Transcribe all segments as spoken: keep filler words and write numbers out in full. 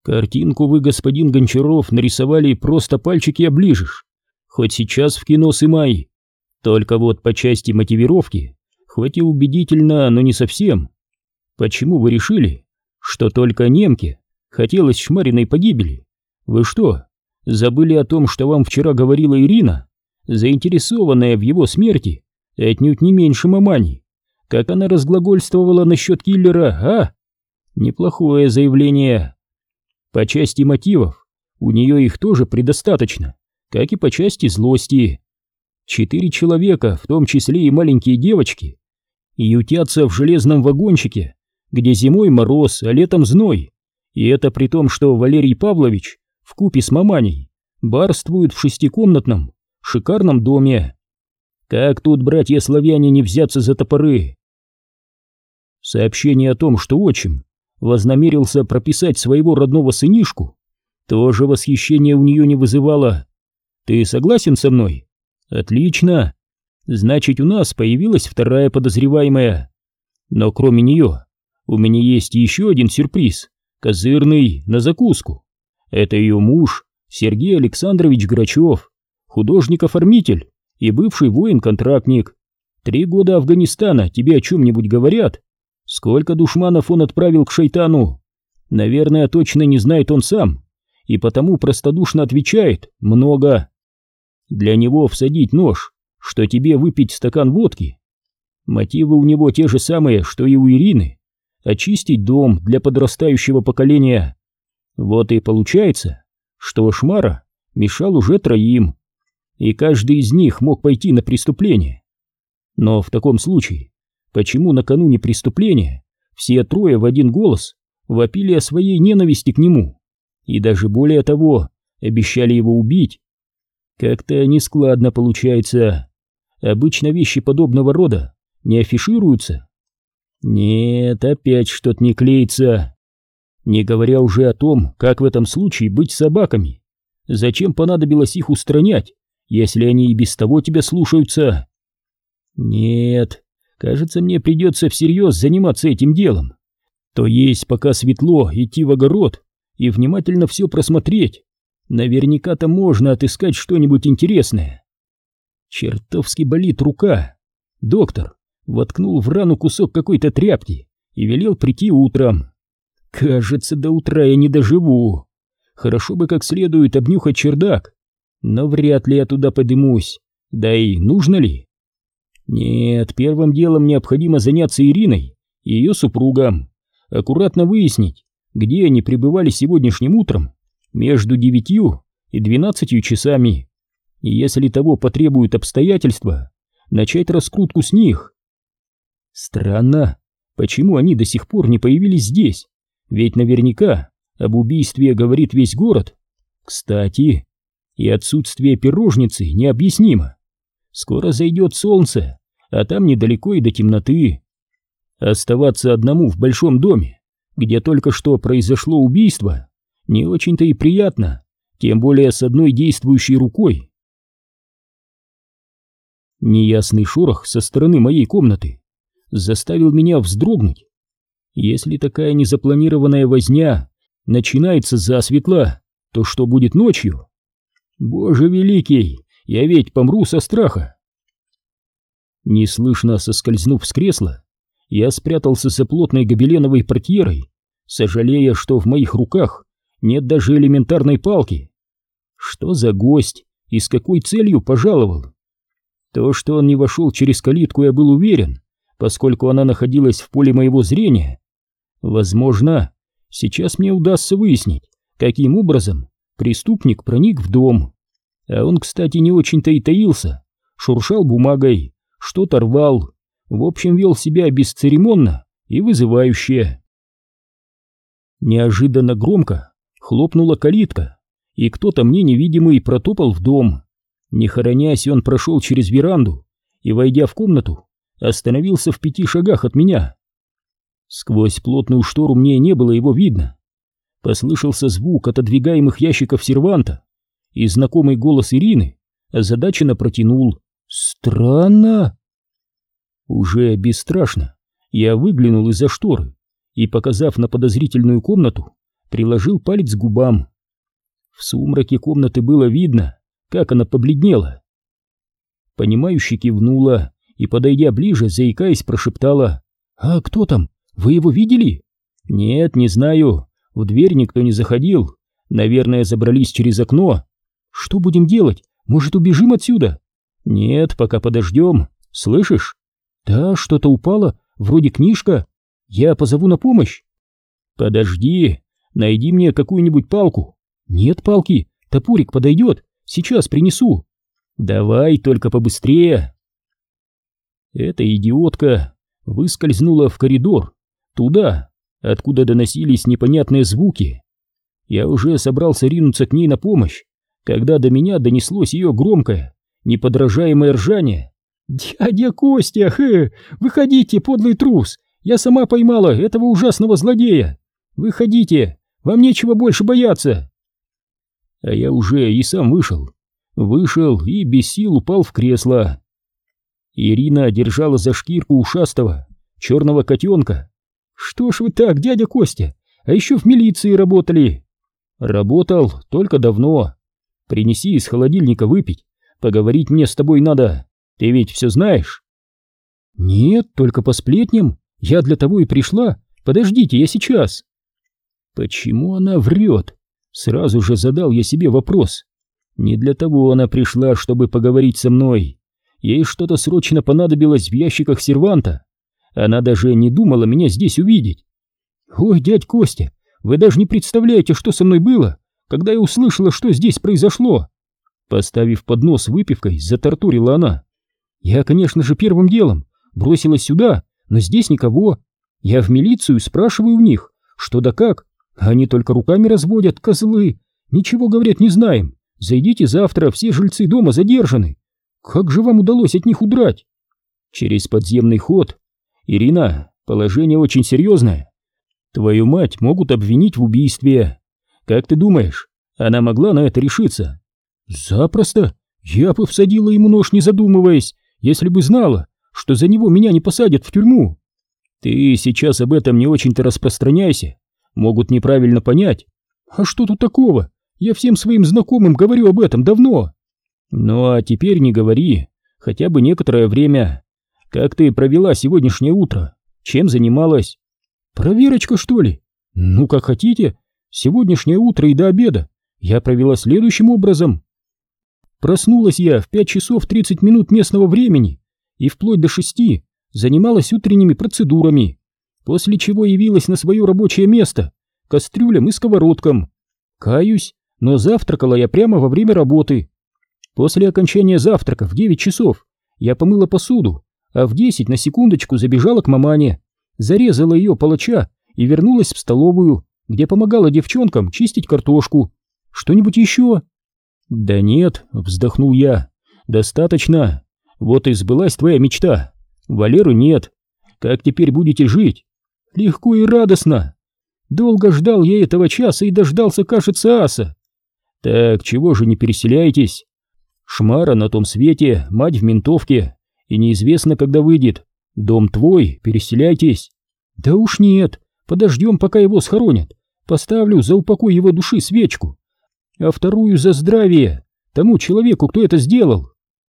Картинку вы, господин Гончаров, нарисовали просто пальчики оближешь. Хоть сейчас в кино сымай. Только вот по части мотивировки, хоть и убедительно, но не совсем. Почему вы решили, что только немке хотелось Шмариной погибели? Вы что, забыли о том, что вам вчера говорила Ирина, заинтересованная в его смерти, отнюдь не меньше мамани? Как она разглагольствовала насчет киллера, а? Неплохое заявление. По части мотивов у нее их тоже предостаточно, как и по части злости. Четыре человека, в том числе и маленькие девочки, ютятся в железном вагончике, где зимой мороз, а летом зной. И это при том, что Валерий Павлович вкупе с маманей барствует в шестикомнатном, шикарном доме. Как тут, братья-славяне, не взяться за топоры? Сообщение о том, что отчим вознамерился прописать своего родного сынишку, тоже восхищения у нее не вызывало. Ты согласен со мной? Отлично. Значит, у нас появилась вторая подозреваемая. Но кроме нее, у меня есть еще один сюрприз, козырный, на закуску. Это ее муж, Сергей Александрович Грачев, художник-оформитель и бывший воин-контрактник. Три года Афганистана тебе о чем-нибудь говорят? Сколько душманов он отправил к шайтану? Наверное, точно не знает он сам, и потому простодушно отвечает: много. Для него всадить нож, что тебе выпить стакан водки. Мотивы у него те же самые, что и у Ирины: очистить дом для подрастающего поколения. Вот и получается, что Шмара мешал уже троим, и каждый из них мог пойти на преступление. Но в таком случае, почему накануне преступления все трое в один голос вопили о своей ненависти к нему и даже более того, обещали его убить? Как-то нескладно получается. Обычно вещи подобного рода не афишируются. Нет, опять что-то не клеится. Не говоря уже о том, как в этом случае быть с собаками. Зачем понадобилось их устранять, если они и без того тебя слушаются? Нет, кажется, мне придется всерьез заниматься этим делом. То есть, пока светло, идти в огород и внимательно все просмотреть. Наверняка-то можно отыскать что-нибудь интересное. Чертовски болит рука. Доктор воткнул в рану кусок какой-то тряпки и велел прийти утром. Кажется, до утра я не доживу. Хорошо бы как следует обнюхать чердак, но вряд ли я туда подымусь. Да и нужно ли? Нет, первым делом необходимо заняться Ириной и ее супругом, аккуратно выяснить, где они пребывали сегодняшним утром между девятью и двенадцатью часами, и если того потребуют обстоятельства, начать раскрутку с них. Странно, почему они до сих пор не появились здесь, ведь наверняка об убийстве говорит весь город. Кстати, и отсутствие пирожницы необъяснимо. Скоро зайдет солнце, а там недалеко и до темноты. Оставаться одному в большом доме, где только что произошло убийство, не очень-то и приятно, тем более с одной действующей рукой. Неясный шорох со стороны моей комнаты заставил меня вздрогнуть. Если такая незапланированная возня начинается засветло, то что будет ночью? Боже великий, я ведь помру со страха. Неслышно соскользнув с кресла, я спрятался за плотной гобеленовой портьерой, сожалея, что в моих руках нет даже элементарной палки. Что за гость и с какой целью пожаловал? То, что он не вошел через калитку, я был уверен, поскольку она находилась в поле моего зрения. Возможно, сейчас мне удастся выяснить, каким образом преступник проник в дом. А он, кстати, не очень-то и таился, шуршал бумагой, что-то рвал, в общем, вел себя бесцеремонно и вызывающе. Неожиданно громко хлопнула калитка, и кто-то мне невидимый протопал в дом. Не хоронясь, он прошел через веранду и, войдя в комнату, остановился в пяти шагах от меня. Сквозь плотную штору мне не было его видно. Послышался звук отодвигаемых ящиков серванта, и знакомый голос Ирины озадаченно протянул: «Странно». Уже бесстрашно я выглянул из-за шторы и, показав на подозрительную комнату, приложил палец к губам. В сумраке комнаты было видно, как она побледнела. Понимающе кивнула и, подойдя ближе, заикаясь, прошептала: «А кто там? Вы его видели?» «Нет, не знаю. В дверь никто не заходил. Наверное, забрались через окно. Что будем делать? Может, убежим отсюда?» «Нет, пока подождем. Слышишь?» «Да, что-то упало, вроде книжка. Я позову на помощь». «Подожди, найди мне какую-нибудь палку». «Нет палки, топорик подойдет, сейчас принесу». «Давай, только побыстрее». Эта идиотка выскользнула в коридор, туда, откуда доносились непонятные звуки. Я уже собрался ринуться к ней на помощь, когда до меня донеслось ее громкое, неподражаемое ржание. «Дядя Костя, хэ, выходите, подлый трус! Я сама поймала этого ужасного злодея! Выходите, вам нечего больше бояться!» А я уже и сам вышел. Вышел и без сил упал в кресло. Ирина держала за шкирку ушастого, черного котенка. «Что ж вы так, дядя Костя? А еще в милиции работали!» «Работал только давно. Принеси из холодильника выпить. Поговорить мне с тобой надо. Ты ведь все знаешь?» «Нет, только по сплетням. Я для того и пришла. Подождите, я сейчас». Почему она врет? Сразу же задал я себе вопрос. Не для того она пришла, чтобы поговорить со мной. Ей что-то срочно понадобилось в ящиках серванта. Она даже не думала меня здесь увидеть. «Ой, дядь Костя, вы даже не представляете, что со мной было, когда я услышала, что здесь произошло!» Поставив поднос с выпивкой, затартурила она. «Я, конечно же, первым делом бросилась сюда, но здесь никого. Я в милицию спрашиваю у них, что да как. Они только руками разводят, козлы. Ничего, говорят, не знаем. Зайдите завтра, все жильцы дома задержаны. Как же вам удалось от них удрать?» «Через подземный ход. Ирина, положение очень серьезное. Твою мать могут обвинить в убийстве. Как ты думаешь, она могла на это решиться?» «Запросто. Я бы всадила ему нож, не задумываясь, если бы знала, что за него меня не посадят в тюрьму». «Ты сейчас об этом не очень-то распространяйся. Могут неправильно понять». «А что тут такого? Я всем своим знакомым говорю об этом давно». «Ну а теперь не говори, хотя бы некоторое время. Как ты провела сегодняшнее утро? Чем занималась?» «Проверочка, что ли? Ну, как хотите. Сегодняшнее утро и до обеда я провела следующим образом. Проснулась я в пять часов тридцать минут местного времени и вплоть до шести занималась утренними процедурами, после чего явилась на свое рабочее место, кастрюлям и сковородкам. Каюсь, но завтракала я прямо во время работы. После окончания завтрака в девять часов я помыла посуду, а в десять на секундочку забежала к мамане, зарезала ее палача и вернулась в столовую, где помогала девчонкам чистить картошку. Что-нибудь еще?» «Да нет», — вздохнул я, — «достаточно. Вот и сбылась твоя мечта. Валеры нет. Как теперь будете жить?» «Легко и радостно. Долго ждал я этого часа и дождался, кажется, аса». «Так чего же не переселяетесь? Шмара на том свете, мать в ментовке, и неизвестно, когда выйдет. Дом твой, переселяйтесь». «Да уж нет, подождем, пока его схоронят. Поставлю за упокой его души свечку, а вторую за здравие тому человеку, кто это сделал».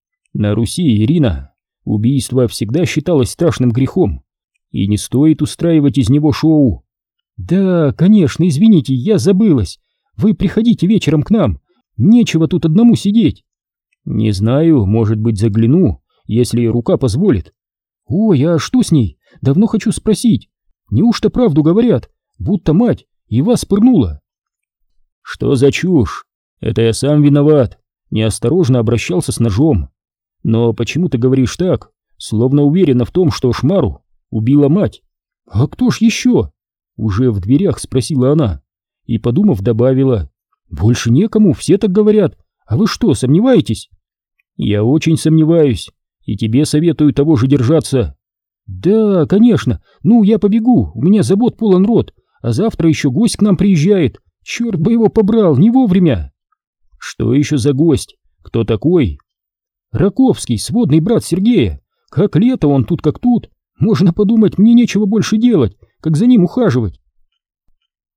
На Руси, Ирина, убийство всегда считалось страшным грехом, и не стоит устраивать из него шоу. «Да, конечно, извините, я забылась. Вы приходите вечером к нам, нечего тут одному сидеть». «Не знаю, может быть, загляну, если рука позволит». «Ой, а что с ней? Давно хочу спросить. Неужто правду говорят, будто мать и вас пырнула?» «Что за чушь? Это я сам виноват, неосторожно обращался с ножом. Но почему ты говоришь так, словно уверена в том, что Шмару убила мать?» «А кто ж еще?» Уже в дверях спросила она и, подумав, добавила: «Больше некому, все так говорят. А вы что, сомневаетесь?» «Я очень сомневаюсь, и тебе советую того же держаться». «Да, конечно. Ну, я побегу, у меня забот полон рот, а завтра еще гость к нам приезжает. Черт бы его побрал, не вовремя». «Что еще за гость? Кто такой?» «Раковский, сводный брат Сергея. Как лето, он тут как тут. Можно подумать, мне нечего больше делать, как за ним ухаживать».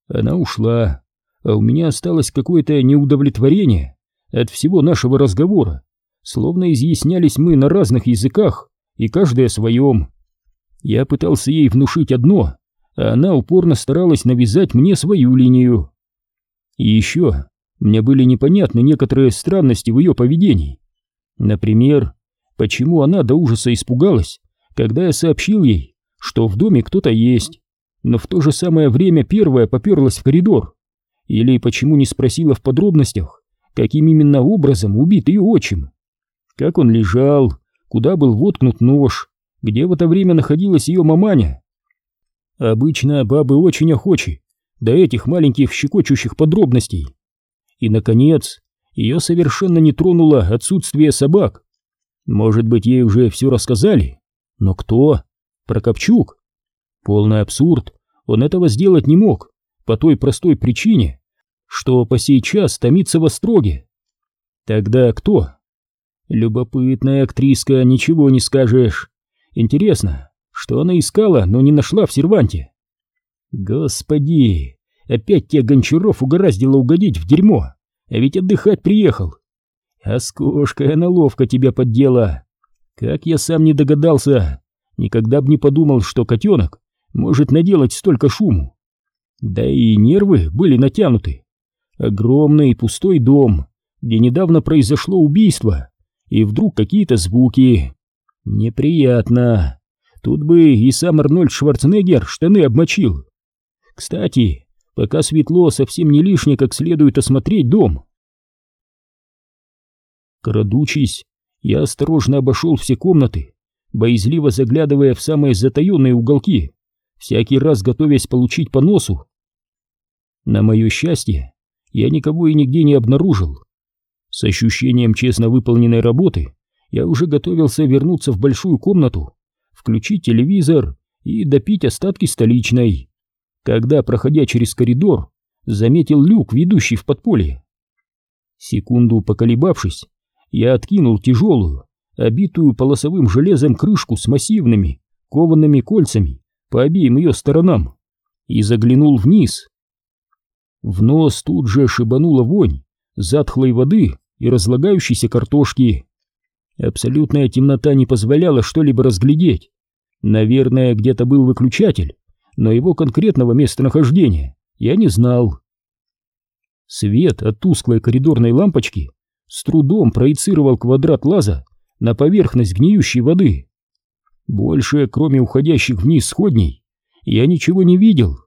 Она ушла, а у меня осталось какое-то неудовлетворение от всего нашего разговора, словно изъяснялись мы на разных языках, и каждый о своем. Я пытался ей внушить одно, а она упорно старалась навязать мне свою линию. И еще мне были непонятны некоторые странности в ее поведении. Например, почему она до ужаса испугалась, когда я сообщил ей, что в доме кто-то есть, но в то же самое время первая поперлась в коридор. Или почему не спросила в подробностях, каким именно образом убит ее отчим, как он лежал, куда был воткнут нож, где в это время находилась ее маманя. Обычно бабы очень охочи до этих маленьких щекочущих подробностей. И, наконец, ее совершенно не тронуло отсутствие собак. Может быть, ей уже все рассказали? Но кто? Прокопчук? Полный абсурд, он этого сделать не мог, по той простой причине, что по сей час томится в остроге. Тогда кто? Любопытная актриска, ничего не скажешь. Интересно, что она искала, но не нашла в серванте? Господи, опять тебя Гончаров угораздило угодить в дерьмо, а ведь отдыхать приехал. А с кошкой она ловко тебя поддела. Как я сам не догадался, никогда б не подумал, что котенок может наделать столько шуму. Да и нервы были натянуты. Огромный пустой дом, где недавно произошло убийство, и вдруг какие-то звуки. Неприятно. Тут бы и сам Арнольд Шварценеггер штаны обмочил. Кстати, пока светло, совсем не лишнее как следует осмотреть дом. Крадучись, я осторожно обошел все комнаты, боязливо заглядывая в самые затаенные уголки, всякий раз готовясь получить по носу. На мое счастье, я никого и нигде не обнаружил. С ощущением честно выполненной работы я уже готовился вернуться в большую комнату, включить телевизор и допить остатки столичной, когда, проходя через коридор, заметил люк, ведущий в подполье. Секунду поколебавшись, я откинул тяжелую, обитую полосовым железом крышку с массивными коваными кольцами по обеим ее сторонам и заглянул вниз. В нос тут же шибанула вонь затхлой воды и разлагающейся картошки. Абсолютная темнота не позволяла что-либо разглядеть. Наверное, где-то был выключатель, но его конкретного местонахождения я не знал. Свет от тусклой коридорной лампочки с трудом проецировал квадрат лаза на поверхность гниющей воды. Больше, кроме уходящих вниз сходней, я ничего не видел.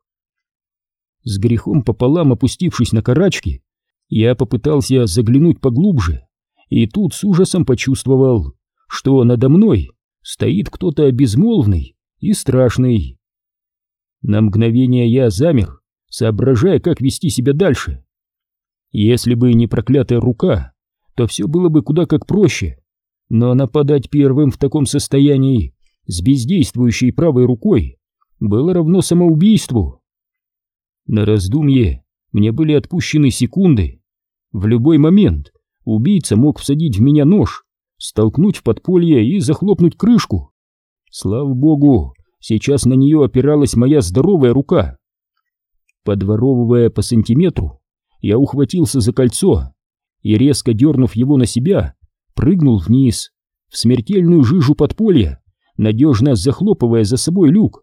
С грехом пополам опустившись на карачки, я попытался заглянуть поглубже, и тут с ужасом почувствовал, что надо мной стоит кто-то безмолвный и страшный. На мгновение я замер, соображая, как вести себя дальше. Если бы не проклятая рука, то все было бы куда как проще, но нападать первым в таком состоянии с бездействующей правой рукой было равно самоубийству. На раздумье мне были отпущены секунды. В любой момент убийца мог всадить в меня нож, столкнуть в подполье и захлопнуть крышку. Слава богу, сейчас на нее опиралась моя здоровая рука. Подворовывая по сантиметру, я ухватился за кольцо и, резко дернув его на себя, прыгнул вниз, в смертельную жижу подполья, надежно захлопывая за собой люк.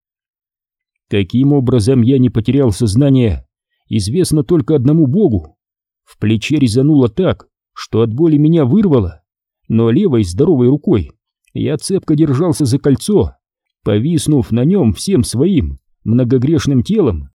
Каким образом я не потерял сознание, известно только одному богу. В плече резануло так, что от боли меня вырвало, но левой здоровой рукой я цепко держался за кольцо, повиснув на нем всем своим многогрешным телом.